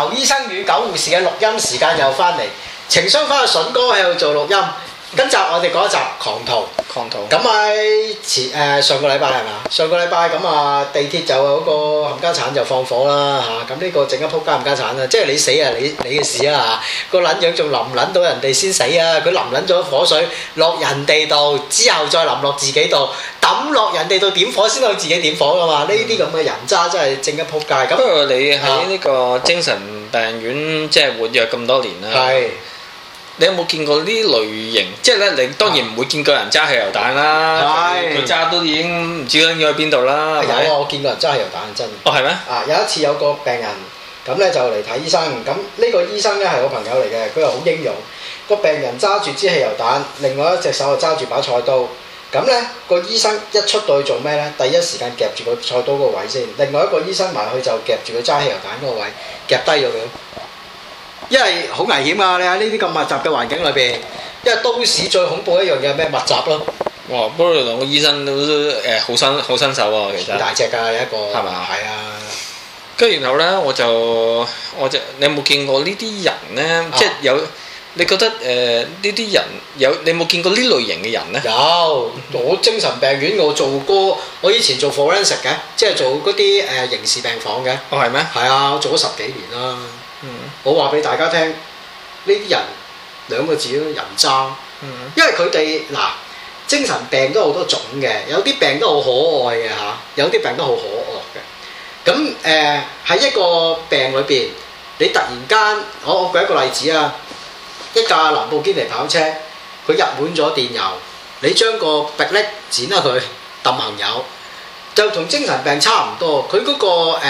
牛醫生與狗護士嘅錄音時間又翻嚟，情商翻去筍哥喺度做錄音。今集我哋講一集狂徒。咁喺上個禮拜係嘛？上個禮拜咁啊，地鐵就嗰個冚家鏟就放火啦嚇。咁呢個整一仆街冚家鏟啊，即係你死啊你嘅事啊嚇。個撚樣仲淋撚到人哋先死啊！佢淋撚咗火水落人哋度，之後再淋落自己度，抌落人哋度點火先可以自己點火噶嘛？呢啲咁嘅人渣真係正一仆街。咁不過你喺呢個精神病院即係活躍咁多年啦。 係。 你有冇見過呢類型？即係咧，你當然唔會見過人揸汽油彈啦。佢揸都已經唔知拎咗去邊度啦。 有啊，我見過人揸汽油彈真。 哦，係咩？ 啊，有一次有個病人咁咧就嚟睇醫生，咁呢個醫生咧係我朋友嚟嘅，佢又好英勇。個病人揸住支汽油彈，另外一隻手就揸住把菜刀。咁咧個醫生一出到去做咩咧？第一時間夾住個菜刀個位先，另外一個醫生埋去就夾住佢揸汽油彈嗰個位，夾低咗佢。因為好危險啊！你喺呢啲咁密集嘅環境裏邊，因為都市最恐怖一樣嘢係咩？密集咯。哇！ 不過兩個醫生都好新手喎，其實。 好大隻㗎，你一個。係嘛？係啊。 跟住然後咧，我就你有冇見過呢啲人咧？即係有，你覺得呢啲人你有冇見過呢類型嘅人咧？ 有，我精神病院我做過，我以前做 forensic 嘅，即係做嗰啲刑事病房嘅。 哦，係咩？ 係啊，我做咗10幾年啦。我話俾大家聽，呢啲人兩個字咯，人渣。因為佢哋嗱，精神病都好多種嘅，有啲病都好可愛嘅嚇，有啲病都好可惡嘅。咁喺一個病裏邊，你突然間，我舉一個例子啊，一架蘭布堅尼跑車，佢入滿咗電油，你將個迫力剪下佢揼行油，就同精神病差唔多。佢嗰個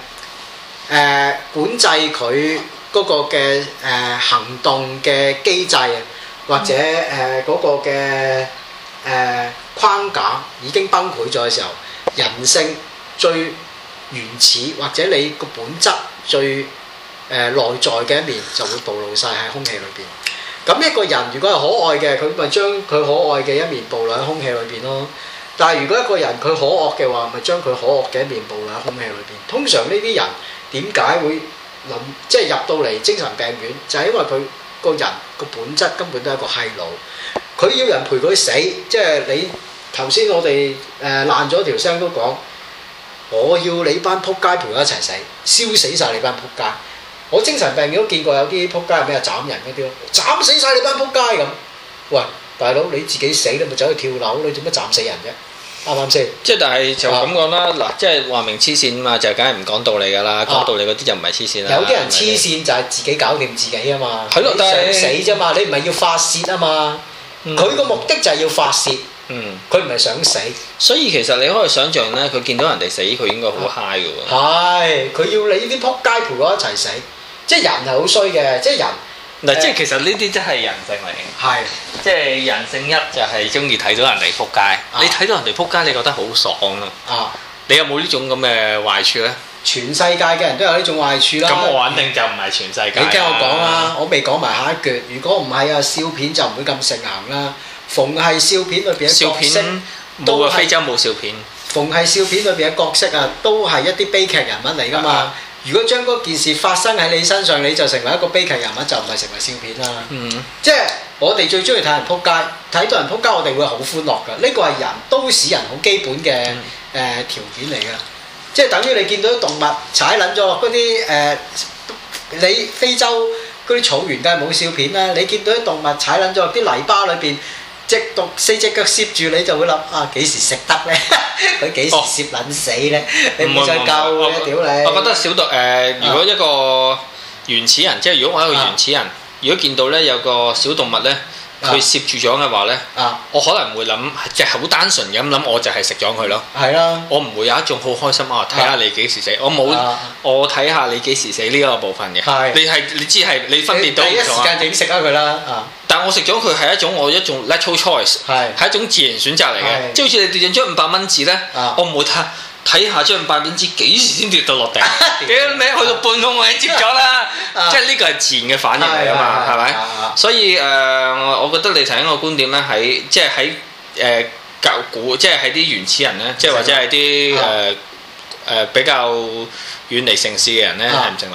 管制佢嗰個嘅行動嘅機制，或者嗰個嘅框架已經崩潰咗嘅時候，人性最原始或者你個本質最內在嘅一面就會暴露晒喺空氣裏邊。咁一個人如果係可愛嘅，佢咪將佢可愛嘅一面暴露喺空氣裏邊咯。但係如果一個人佢可惡嘅話，咪將佢可惡嘅一面暴露喺空氣裏邊。通常呢啲人點解會即係入到嚟精神病院，就係因為佢個人個本質根本都係一個閪佬，佢要人陪佢死。即係你頭先我哋爛咗條聲都講，我要你班撲街陪我一齊死，燒死晒你班撲街。我精神病院都見過有啲撲街係咩斬人嗰啲咯，斬死晒你班撲街咁。喂，大佬你自己死你咪走去跳樓，你做乜斬死人啫？啱唔啱先？ 即係但係就咁講啦，嗱，即係話明黐線嘛，就梗係唔講道理㗎啦，講道理嗰啲就唔係黐線啦。 有啲人黐線就係自己搞掂自己啊嘛， 係咯，但係想死啫嘛，你唔係要發泄啊嘛，佢個目的就係要發泄，佢唔係想死。 所以其實你可以想像咧，佢見到人哋死，佢應該好嗨㗎喎。 係，佢要你啲撲街陪我一齊死，即係人係好衰嘅，即係人。 嗱，即係其實呢啲真係人性嚟嘅。係，即係人性一就係中意睇到人哋撲街。你睇到人哋撲街，你覺得好爽啊！你有冇呢種咁嘅壞處咧？ 全世界嘅人都有呢種壞處啦。 咁我肯定就唔係全世界。 你聽我講啦，我未講埋下一橛。如果唔係啊，笑片就唔會咁盛行啦。逢係笑片裏邊嘅角色， 冇啊，非洲冇笑片。 逢係笑片裏邊嘅角色啊，都係一啲悲劇人物嚟㗎嘛。如果將嗰件事發生喺你身上，你就成為一個悲劇人物，就唔係成為笑片啦。即係我哋最中意睇人撲街，睇到人撲街，我哋會好歡樂㗎。呢個係人都市人好基本嘅條件嚟㗎。即係等於你見到啲動物踩撚咗落嗰啲你非洲嗰啲草原梗係冇笑片啦。你見到啲動物踩撚咗落啲泥巴裏邊，四隻腳攝住，你就會諗啊幾時食得咧？佢幾時攝撚死咧？你唔再救嘅屌你！ 我覺得小動如果一個原始人，即係如果我係一個原始人，如果見到咧有個小動物咧，佢攝住咗嘅話咧，我可能會諗，即係好單純嘅咁諗，我就係食咗佢咯。係啦，我唔會有一種好開心啊！睇下你幾時死，我冇，我睇下你幾時死呢一個部分嘅。你知係你分別到唔同啊！第一時間就已經食咗佢啦。但我食咗佢係一種一種 natural choice， 係一種自然選擇嚟嘅。即係好似你跌張500蚊紙咧，我唔會睇下張500蚊紙幾時先跌到落地。屌你，去到半空我已經接咗啦。即係呢個係自然嘅反應嚟㗎嘛，係咪？所以我覺得你提一個觀點咧，喺即係喺舊古，即係喺啲原始人咧，即係或者係啲比較遠離城市嘅人咧，係唔成立。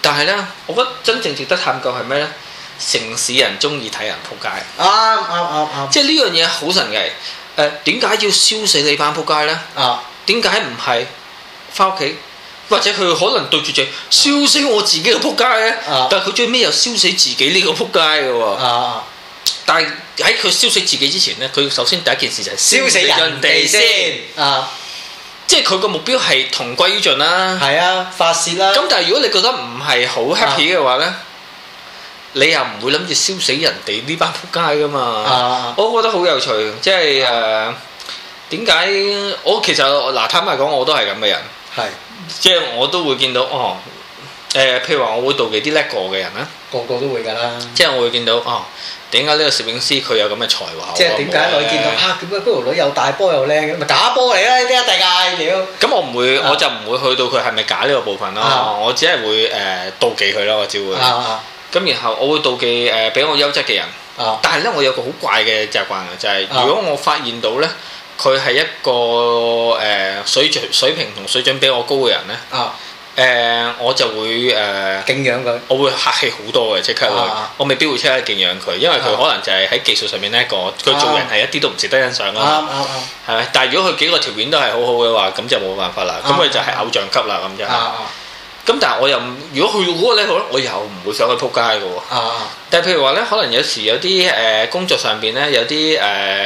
但係咧，我覺得真正值得探究係咩咧？城市人中意睇人撲街。 啱。 即係呢樣嘢好神奇。點解要燒死你班撲街咧？點解唔係翻屋企？或者佢可能對住隻燒死我自己個撲街咧？但係佢最尾又燒死自己呢個撲街嘅喎。但係喺佢燒死自己之前咧，佢首先第一件事就係燒死人哋先。即係佢個目標係同歸於盡啦。係啊，發泄啦。咁但係如果你覺得唔係好 happy 嘅話咧，你又唔會諗住燒死人哋呢班撲街噶嘛？我覺得好有趣，即係點解我其實嗱坦白講，我都係咁嘅人。係，即係我都會見到譬如話我會妒忌啲叻過嘅人啦。個個都會㗎啦。即係我會見到點解呢個攝影師佢有咁嘅才華？即係點解我見到點解嗰條女又大波又靚，咪假波嚟啦！呢啲一定係屌。咁我唔會，我就唔會去到佢係咪假呢個部分咯。我只係會妒忌佢咯，我只會。咁然後我會妒忌比我優質嘅人。但係咧，我有個好怪嘅習慣嘅，就係如果我發現到咧，佢係一個水平同水準比我高嘅人咧。我就會敬仰佢，我會客氣好多嘅，即刻會，我未必會即刻敬仰佢，因為佢可能就係喺技術上面呢一個，佢做人係一啲都唔值得欣賞啦。係咪？但係如果佢幾個條件都係好好嘅話，咁就冇辦法啦。咁佢就係偶像級啦，咁就係。咁但係我又如果去到嗰個 level，我又唔會想去撲街嘅喎。但係譬如話咧，可能有時有啲工作上邊咧有啲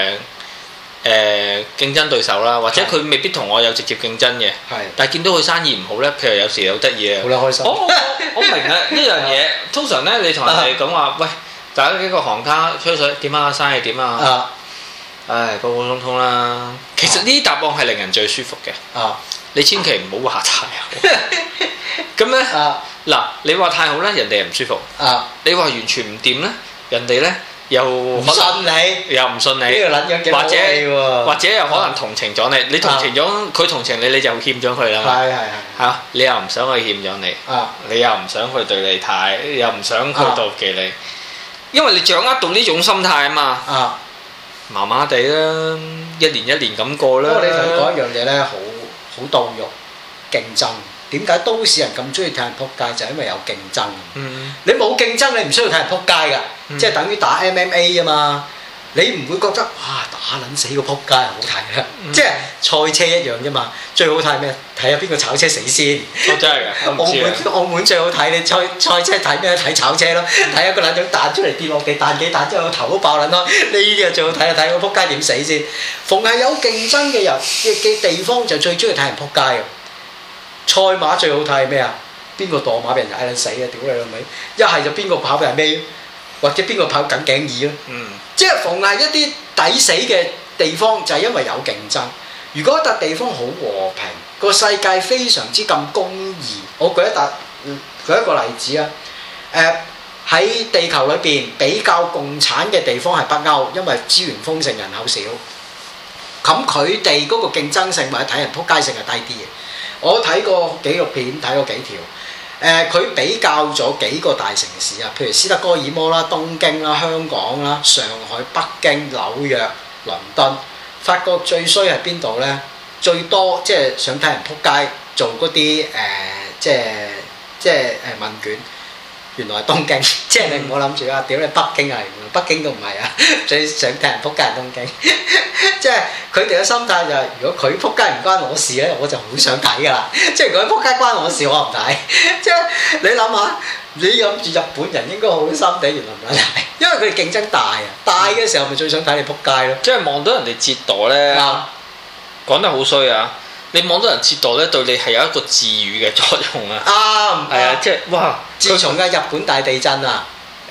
競爭對手啦，或者佢未必同我有直接競爭嘅，但係見到佢生意唔好咧，譬如有時好得意啊，好開心。我明啊，呢樣嘢通常咧，你同人哋講話，喂，大家幾個行家吹水點啊，生意點啊？唉，普普通通啦。其實呢啲答案係令人最舒服嘅。你千祈唔好話太好。咁咧嗱，你話太好咧，人哋又唔舒服。你話完全唔掂咧，人哋咧。又唔信你，又唔信你，或者又可能同情咗你，你同情咗佢同情你，你就欠咗佢啦嘛。係你又唔想佢欠咗你，你又唔想佢對你太，又唔想佢妒忌你，因為你掌握到呢種心態啊嘛。麻麻地啦，一年一年咁過啦。不過你同佢講一樣嘢咧，好到肉競爭。點解都市人咁中意睇人撲街？就係因為有競爭。你冇競爭，你唔需要睇人撲街㗎。即係等於打 MMA 啊嘛。你唔會覺得哇打撚死個撲街好睇啦。即係賽車一樣啫嘛。最好睇係咩？睇下邊個炒車死先。真係㗎。澳門最好睇，你賽車睇咩？睇炒車咯。睇一個撚樣彈出嚟跌落地，彈幾彈之後個頭都爆撚開。呢啲啊最好睇啊！睇個撲街點死先。逢係有競爭嘅人嘅地方，就最中意睇人撲街㗎。賽馬最好睇係咩啊？邊個墮馬俾人嗌撚死啊！屌你老味！一係就邊個跑俾人孭，或者邊個跑緊頸耳咯。即係逢係一啲抵死嘅地方，就係因為有競爭。如果一笪地方好和平，個世界非常之咁公義，我舉一個例子啊。喺地球裏邊比較共產嘅地方係北歐，因為資源豐盛，人口少。咁佢哋嗰個競爭性或者睇人撲街性係低啲嘅。我睇過紀錄片，睇過幾條，佢比較咗幾個大城市啊，譬如斯德哥爾摩啦、東京啦、香港啦、上海、北京、紐約、倫敦，發覺最衰係邊度呢？最多即係想睇人撲街做嗰啲即係問卷。原來係東京，即係你唔好諗住啊！屌你北京啊，北京都唔係啊！最想睇人撲街係東京，即係佢哋嘅心態就係：如果佢撲街唔關我事咧，我就好想睇㗎啦。即係如果佢撲街關我事，我唔睇。即係你諗下，你諗住日本人應該好心地，原來唔撚睇，因為佢哋競爭大啊！大嘅時候咪最想睇你撲街咯。即係望到人哋折墮咧，講得好衰啊！你望到人折墮咧，對你係有一個治癒嘅作用啊！啱，係啊，即係哇！自從嘅日本大地震啊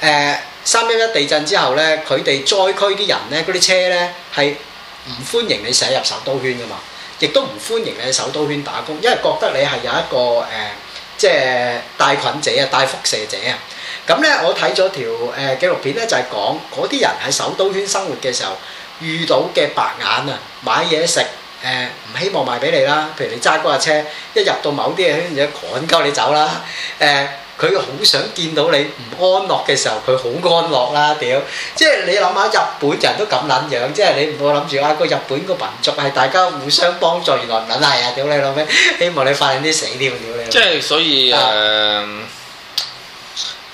，311地震之後咧，佢哋災區啲人咧，嗰啲車咧係唔歡迎你駛入首都圈噶嘛，亦都唔歡迎你喺首都圈打工，因為覺得你係有一個即係帶菌者啊、帶輻射者啊。咁咧，我睇咗條紀錄片咧，就係講嗰啲人喺首都圈生活嘅時候遇到嘅白眼啊，買嘢食。唔希望賣俾你啦，譬如你揸嗰架車，一入到某啲嘅圈就趕鳩你走啦。佢好想見到你唔安樂嘅時候，佢好安樂啦。屌，即係你諗下，日本人都咁撚樣，即係你唔好諗住啊個日本個民族係大家互相幫助，原來唔撚係啊！屌你老味，希望你快啲死添，屌你！即係所以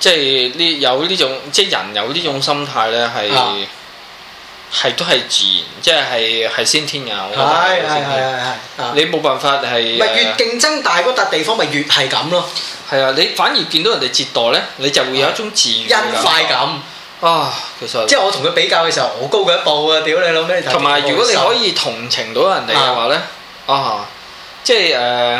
即係有呢種即係人有呢種心態咧係都係自然，即係先天㗎。我覺得係你冇辦法係。 咪越競爭大嗰笪地方，咪越係咁咯。 係啊，你反而見到人哋折墮咧，你就會有一種自然欣快感。 其實即係我同佢比較嘅時候，我高佢一步啊！屌你老味！ 同埋如果你可以同情到人哋嘅話咧，即係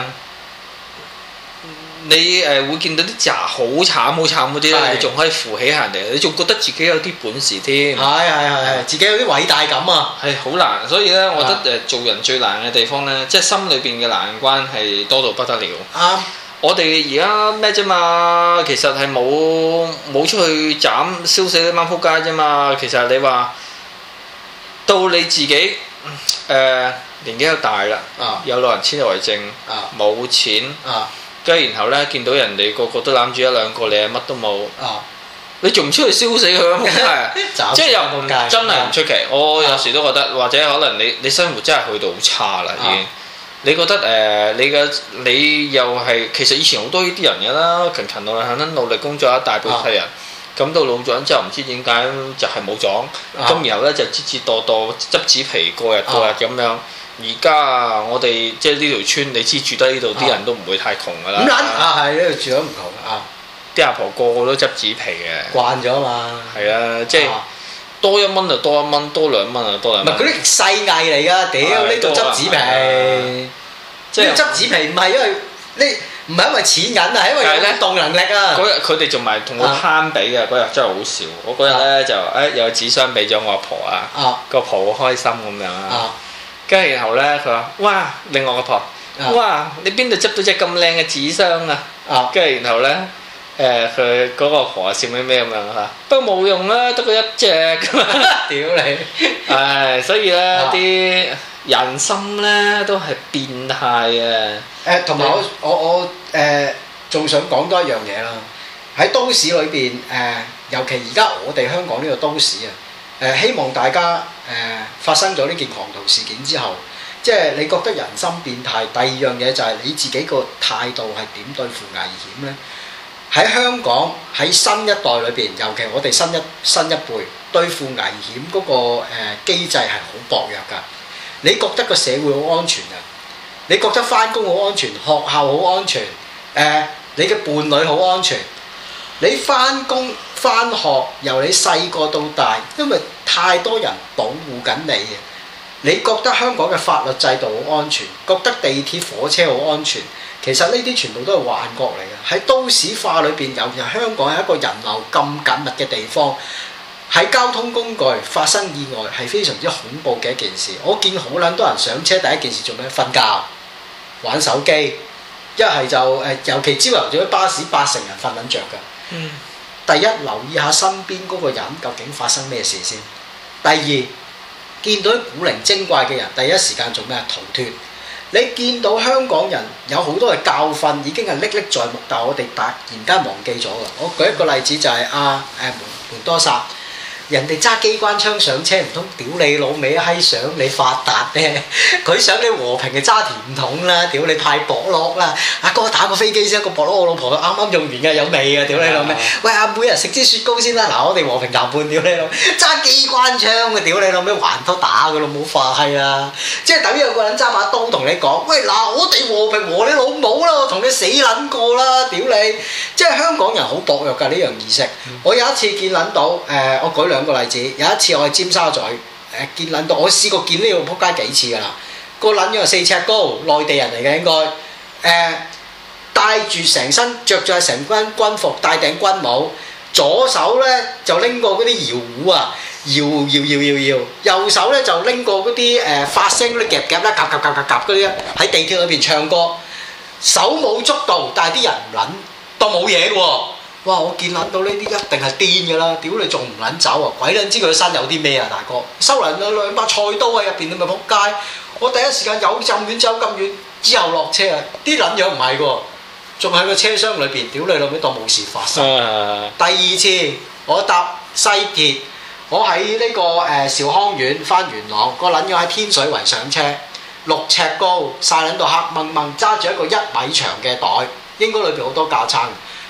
你會見到啲渣好慘嗰啲咧，你仲可以扶起人哋，你仲覺得自己有啲本事添。 係，自己有啲偉大感啊！ 係好難，所以咧，我覺得做人最難嘅地方咧，即係心裏邊嘅難關係多到不得了。我哋而家咩啫嘛？其實係冇出去燒死啲班撲街啫嘛。其實你話到你自己年紀又大啦，有老人痴呆症，冇錢，跟住然後咧見到人哋個個都攬住一兩個，你係乜都冇，你仲唔出去燒死佢啊？撲街即係又真係唔出奇。我有時都覺得，或者可能你生活真係去到好差啦已經。你覺得你又係其實以前好多呢啲人㗎啦，勤勤努力工作一大半世人，咁到老咗之後唔知點解就係冇咗，咁然後咧就折墮執紙皮過日咁樣。而家我哋即係呢條村，你知住得呢度啲人都唔會太窮㗎啦。 係呢度住得唔窮啲阿婆個個都執紙皮嘅， 慣咗嘛。 係啊，即係。多1蚊就多1蚊，多2蚊就多2蚊。 唔係嗰啲細藝嚟㗎，屌呢度執紙皮，即係執紙皮唔係因為唔係因為錢銀啊，係因為有運動能力啊。 嗰日佢哋仲埋同我攀比嘅，嗰日真係好笑。我嗰日咧就有紙箱俾咗我阿婆啊，個婆好開心咁樣啊。跟住然後咧佢話：哇，另外個婆，哇，你邊度執到隻咁靚嘅紙箱啊？跟住然後咧。佢嗰個婆笑咩咁樣嚇，不過冇用啦，得個一隻咁啊！屌你！所以咧啲人心咧都係變態嘅。 同埋我仲想講多一樣嘢啦。喺都市裏邊尤其而家我哋香港呢個都市希望大家發生咗呢件狂徒事件之後，即係你覺得人心變態。第二樣嘢就係你自己個態度係點對付危險咧？喺香港喺新一代裏邊，尤其我哋新一輩對付危險嗰個機制係好薄弱㗎。你覺得個社會好安全啊？你覺得返工好安全，學校好安全，你嘅伴侶好安全。你返工返學由你細個到大，因為太多人保護緊你嘅。你覺得香港嘅法律制度好安全，覺得地鐵火車好安全。其實呢啲全部都係幻覺嚟嘅。喺都市化裏邊，尤其香港係一個人流咁緊密嘅地方，喺交通工具發生意外係非常之恐怖嘅一件事。我見好撚多人上車第一件事做咩？瞓覺、玩手機，一係就尤其朝頭早啲巴士80%人瞓撚着㗎。第一，留意下身邊嗰個人究竟發生咩事先。第二，見到啲古靈精怪嘅人，第一時間做咩？逃脫。你見到香港人有好多嘅教訓已經係歷歷在目，但係我哋突然間忘記咗㗎。我舉一個例子就係門多薩，人哋揸機關槍上車，唔通屌你老味閪想你發達咩？佢想你和平嘅揸甜筒啦，屌你派博樂啦！阿哥打個飛機先，個博樂我老婆啱啱用完嘅，有味啊！屌你老味！喂每人食支雪糕先啦！嗱，我哋和平談判，屌你老味！揸機關槍嘅，屌你老味，還拖打㗎咯，冇化係啊！即係等於有個人揸把刀同你講：喂嗱，我哋和平和你老母啦，我同你死撚過啦！屌你！即係香港人好薄弱㗎呢樣意識。我有一次見撚到我舉兩個例子。有一次我去尖沙咀見撚到，我試過見呢個撲街幾次㗎啦。個撚樣4尺高，內地人嚟嘅應該，帶住成身着咗成軍軍服，戴頂軍帽，左手咧就拎過嗰啲搖壺啊，搖，右手咧就拎過嗰啲發聲嗰啲夾啦，夾嗰啲喺地鐵裏邊唱歌，手舞足蹈，但係啲人唔撚當冇嘢喎。哇！我見撚到呢啲一定係癲㗎啦！屌你仲唔撚走啊？鬼撚知佢身有啲咩啊，大哥！收嚟兩把菜刀喺入邊，你咪撲街！我第一時間有咁遠走咁遠，之後落車啊！啲撚樣唔係喎，仲喺個車廂裏邊，屌你老味當冇事發生。第二次我搭西鐵，我喺呢個兆康苑翻元朗，個撚樣喺天水圍上車，6尺高，曬撚到黑掹掹，揸住一個1米長嘅袋，應該裏邊好多架撐。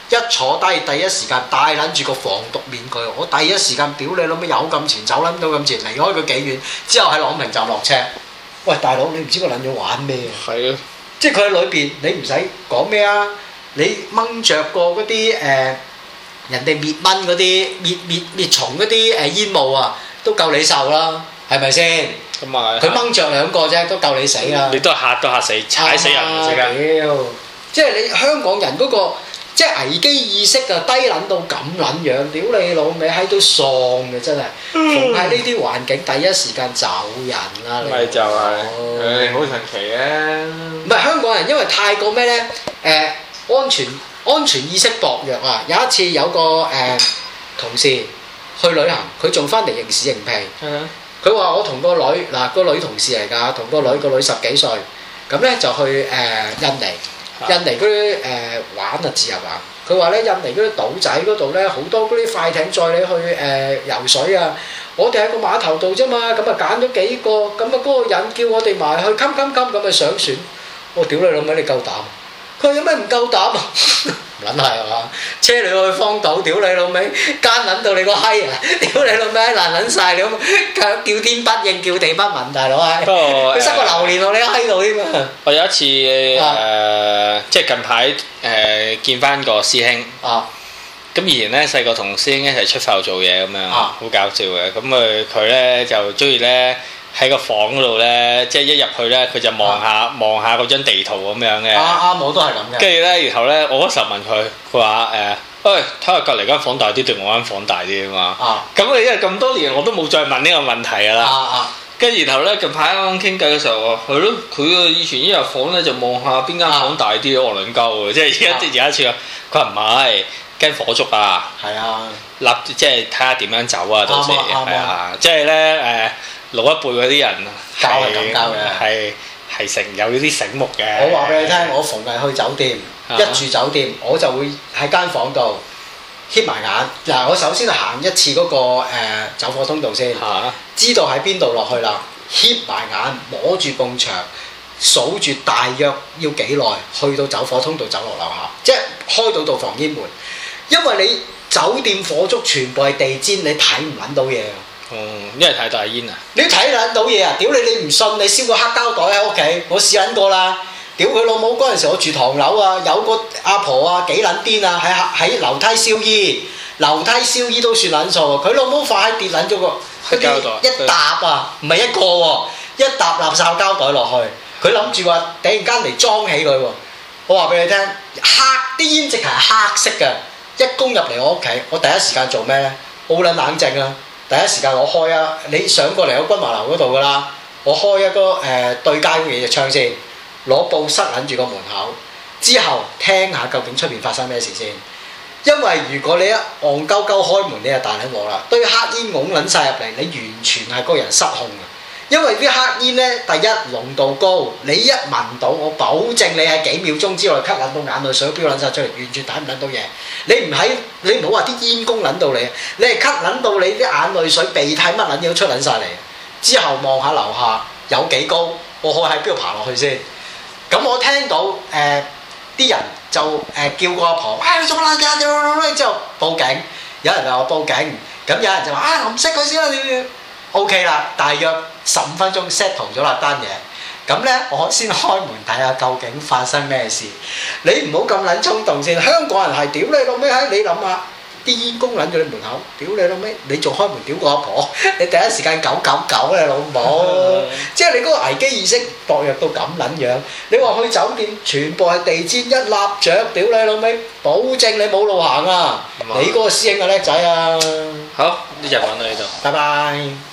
一坐低第一時間戴撚住個防毒面具，我第一時間屌你老味有咁前走撚到咁前，離開佢幾遠，之後喺朗屏站落車。喂大佬，你唔知個撚咗玩咩啊？ 係啊， 即係佢喺裏邊，你唔使講咩啊？你掹着個嗰啲人哋滅蚊嗰啲滅蟲嗰啲煙霧啊，都夠你受啦，係咪先？ 咁啊， 佢掹着兩個啫，都夠你死啦！ 你都嚇都嚇死，踩死人啊！ 屌！即係你香港人嗰個即係危機意識啊，低撚到咁撚樣，屌你老味喺度喪嘅真係，逢喺呢啲環境第一時間走人啦！ 咪就係，好神奇啊！ 唔係香港人，因為太過咩咧？安全意識薄弱啊！有一次有個同事去旅行，佢仲翻嚟認屎認屁。佢話：我同個女嗱個女同事嚟㗎，同個女10幾歲，咁咧就去印尼嗰啲玩啊自由玩。佢話咧印尼嗰啲島仔嗰度咧好多嗰啲快艇載你去游水啊！我哋喺個碼頭度啫嘛，咁啊揀咗幾個，咁啊嗰個人叫我哋埋去，冚咁啊上船。我屌你老味，你夠膽？佢話有咩唔夠膽啊？唔撚係嘛？車你去荒島，屌你老味，奸撚到你個閪啊！屌你老味，爛撚晒你咁，叫天不應，叫地不聞，大佬係。佢塞個榴蓮落你個閪度添啊！ 我有一次即係近排見翻個師兄。咁以前咧細個同師兄一齊出埠做嘢咁樣，好搞笑嘅。咁佢咧就中意咧。喺個房嗰度咧，即係一入去咧，佢就望下嗰張地圖咁樣嘅。 啱，我都係咁嘅。 跟住咧，然後咧，我嗰時候問佢，佢話喂，睇下隔離間房大啲定我間房大啲啊嘛。咁因為咁多年我都冇再問呢個問題㗎啦。跟住然後咧，近排啱啱傾偈嘅時候話，係咯，佢以前一入房咧就望下邊間房大啲，我撚鳩嘅，即係而家次佢話唔係驚火燭啊。係啊。即係睇下點樣走啊，到時係啊，即係咧老一輩嗰啲人教係咁教嘅， 係成有啲醒目嘅。 我話俾你聽，我逢係去酒店，一住酒店，我就會喺間房度瞌埋眼。嗱，我首先行一次嗰個走火通道先，知道喺邊度落去啦。瞌埋眼，摸住埲牆，數住大約要幾耐去到走火通道走落樓下，即係開到道防煙門。因為你酒店火燭全部係地氈，你睇唔撚到嘢。 因為太大煙啊！ 你睇撚到嘢啊！屌你唔信，你燒個黑膠袋喺屋企，我試撚過啦！屌佢老母嗰陣時，我住唐樓啊，有個阿婆啊幾撚癲啊，喺樓梯燒衣，樓梯燒衣都算撚數喎！佢老母快跌撚咗個黑膠袋一沓啊，唔係一個喎，一沓垃圾膠袋落去，佢諗住話突然間嚟裝起佢喎。我話俾你聽，黑啲煙直係黑色嘅，一攻入嚟我屋企，我第一時間做咩咧？好撚冷靜啊！第一時間我開啊！你上過嚟個君華樓嗰度噶啦，我開一個對街嘅窗先，攞布塞撚住個門口，之後聽下究竟出邊發生咩事先。因為如果你一戇鳩鳩開門，你就大撚鑊啦，堆黑煙㧬撚晒入嚟，你完全係個人失控嘅。因為啲黑煙咧，第一濃度高，你一聞到，我保證你喺幾秒鐘之內咳撚到眼淚水飆撚晒出嚟，完全睇唔撚到嘢。你唔好話啲煙攻撚到你，你係咳撚到你啲眼淚水、鼻涕乜撚嘢都出撚晒嚟。之後望下樓下有幾高，我可以喺邊度爬落去先。咁我聽到啲人就叫個阿婆，你做乜撚嘢？之後報警，有人話我報警，咁有人就話我唔識佢先啦，點？OK 啦，大約15分鐘 settle 咗啦單嘢，咁咧我先開門睇下究竟發生咩事。你唔好咁撚衝動先，香港人係屌你老味閪，你諗下啲煙供撚咗你門口，屌你老味，你仲開門屌個阿婆，你第一時間999你老母，即係你嗰個危機意識薄弱到咁撚樣。你話去酒店全部係地氈一立着，屌你老味，保證你冇路行啊！你嗰個師兄嘅叻仔啊！ 好，呢集講到呢度， 拜拜。